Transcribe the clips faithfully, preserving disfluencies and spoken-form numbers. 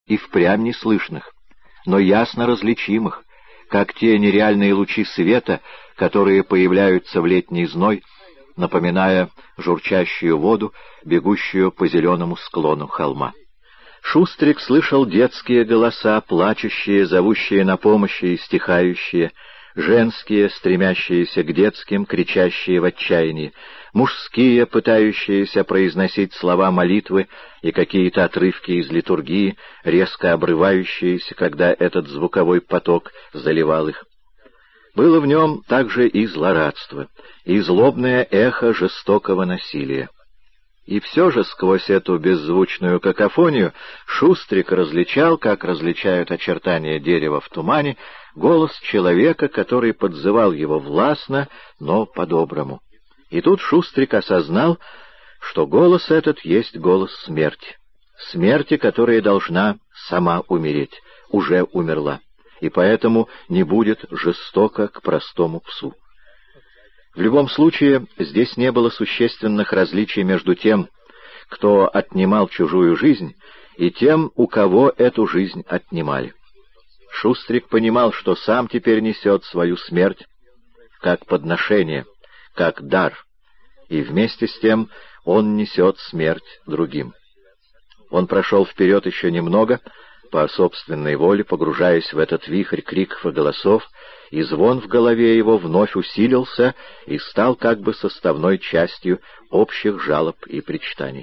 и впрямь неслышных, но ясно различимых, как те нереальные лучи света, которые появляются в летний зной, напоминая журчащую воду, бегущую по зеленому склону холма. Шустрик слышал детские голоса, плачущие, зовущие на помощь и стихающие, женские, стремящиеся к детским, кричащие в отчаянии, мужские, пытающиеся произносить слова молитвы и какие-то отрывки из литургии, резко обрывающиеся, когда этот звуковой поток заливал их. Было в нем также и злорадство, и злобное эхо жестокого насилия. И все же сквозь эту беззвучную какофонию Шустрик различал, как различают очертания дерева в тумане, голос человека, который подзывал его властно, но по-доброму. И тут Шустрик осознал, что голос этот есть голос смерти. Смерти, которая должна сама умереть, уже умерла, и поэтому не будет жестоко к простому псу. В любом случае, здесь не было существенных различий между тем, кто отнимал чужую жизнь, и тем, у кого эту жизнь отнимали. Шустрик понимал, что сам теперь несет свою смерть как подношение, как дар, и вместе с тем он несет смерть другим. Он прошел вперед еще немного, по собственной воле, погружаясь в этот вихрь криков и голосов, и звон в голове его вновь усилился и стал как бы составной частью общих жалоб и причитаний.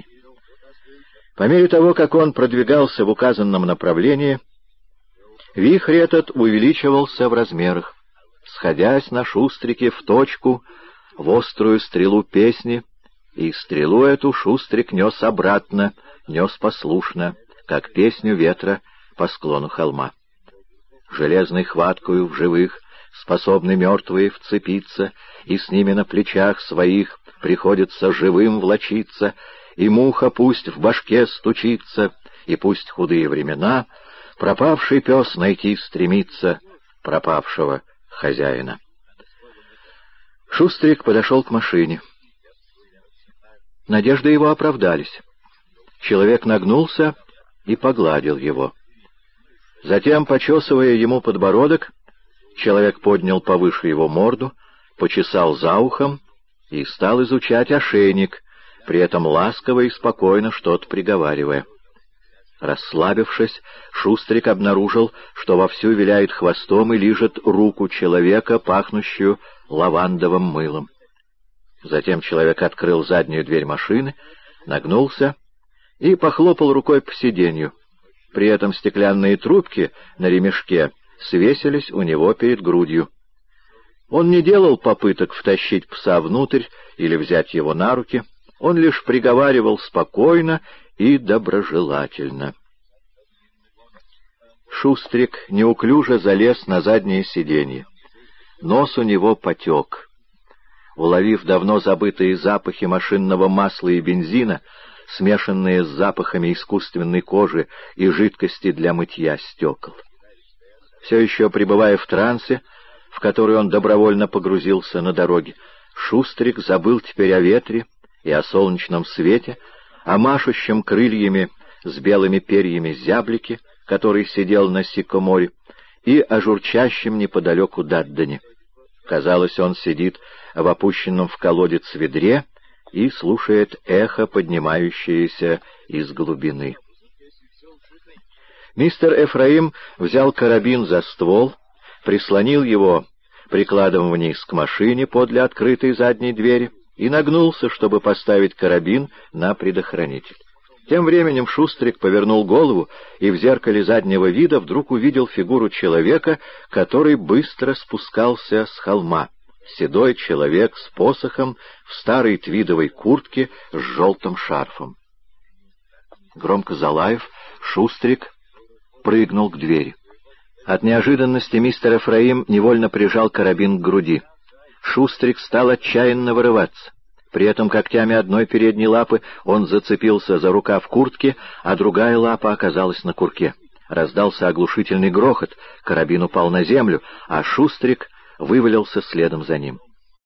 По мере того, как он продвигался в указанном направлении, вихрь этот увеличивался в размерах, сходясь на Шустрике в точку, в острую стрелу песни, и стрелу эту Шустрик нес обратно, нес послушно, как песню ветра по склону холма. Железной хваткою в живых способны мертвые вцепиться, и с ними на плечах своих приходится живым влочиться, и муха пусть в башке стучится, и пусть худые времена пропавший пес найти стремится пропавшего хозяина. Шустрик подошел к машине. Надежды его оправдались. Человек нагнулся и погладил его. Затем, почесывая ему подбородок, человек поднял повыше его морду, почесал за ухом и стал изучать ошейник, при этом ласково и спокойно что-то приговаривая. Расслабившись, Шустрик обнаружил, что вовсю виляет хвостом и лижет руку человека, пахнущую лавандовым мылом. Затем человек открыл заднюю дверь машины, нагнулся и похлопал рукой по сиденью. При этом стеклянные трубки на ремешке свесились у него перед грудью. Он не делал попыток втащить пса внутрь или взять его на руки, он лишь приговаривал спокойно и доброжелательно. Шустрик неуклюже залез на заднее сиденье. Нос у него потек. Уловив давно забытые запахи машинного масла и бензина, смешанные с запахами искусственной кожи и жидкости для мытья стекол. Все еще пребывая в трансе, в который он добровольно погрузился на дороге, Шустрик забыл теперь о ветре и о солнечном свете, о машущем крыльями с белыми перьями зяблике, который сидел на сикоморе, и о журчащем неподалеку Даддане. Казалось, он сидит в опущенном в колодец ведре и слушает эхо, поднимающееся из глубины. Мистер Эфраим взял карабин за ствол, прислонил его прикладом вниз к машине подле открытой задней двери и нагнулся, чтобы поставить карабин на предохранитель. Тем временем Шустрик повернул голову и в зеркале заднего вида вдруг увидел фигуру человека, который быстро спускался с холма. Седой человек с посохом в старой твидовой куртке с желтым шарфом. Громко залаев, Шустрик прыгнул к двери. От неожиданности мистер Эфраим невольно прижал карабин к груди. Шустрик стал отчаянно вырываться. При этом когтями одной передней лапы он зацепился за рукав куртки, а другая лапа оказалась на курке. Раздался оглушительный грохот, карабин упал на землю, а Шустрик вывалился следом за ним.